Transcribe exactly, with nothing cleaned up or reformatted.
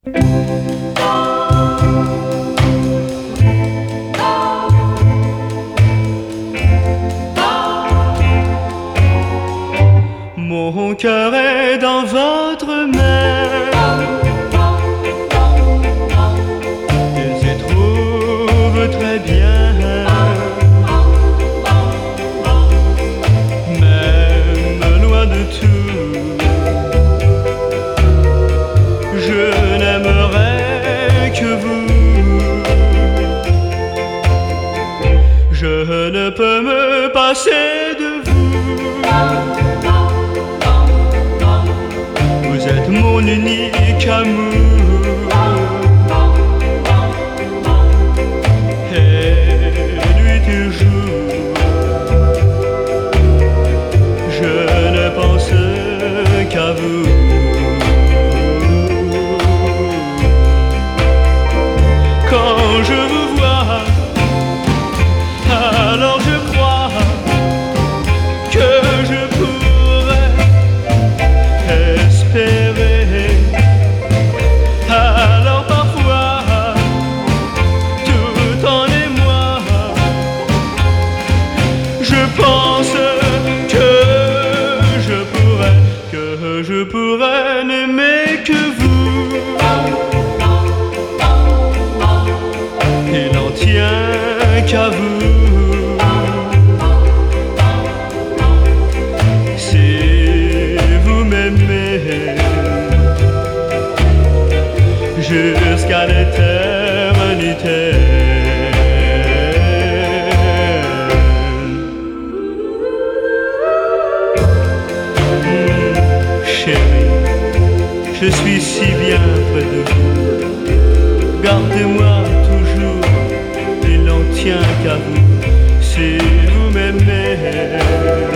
Mon cœur est dans votre main, il s'y trouve très bien. Même loin de tout, je n'aimerai que vous. Je ne peux me passer de vous. Vous êtes mon unique amour. Et nuit et jour, je ne pense qu'à vous. Quand je vous vois, alors je crois que je pourrais espérer. Alors parfois, tout en émoi, je pense que je pourrais, que je pourrais n'aimer que vous. Il n'en tient qu'à vous. Si vous m'aimez jusqu'à l'éternité. Mmh, chérie, je suis si bien près de vous. Gardez-moi toujours, il n'en tient qu'à vous. Si vous m'aimez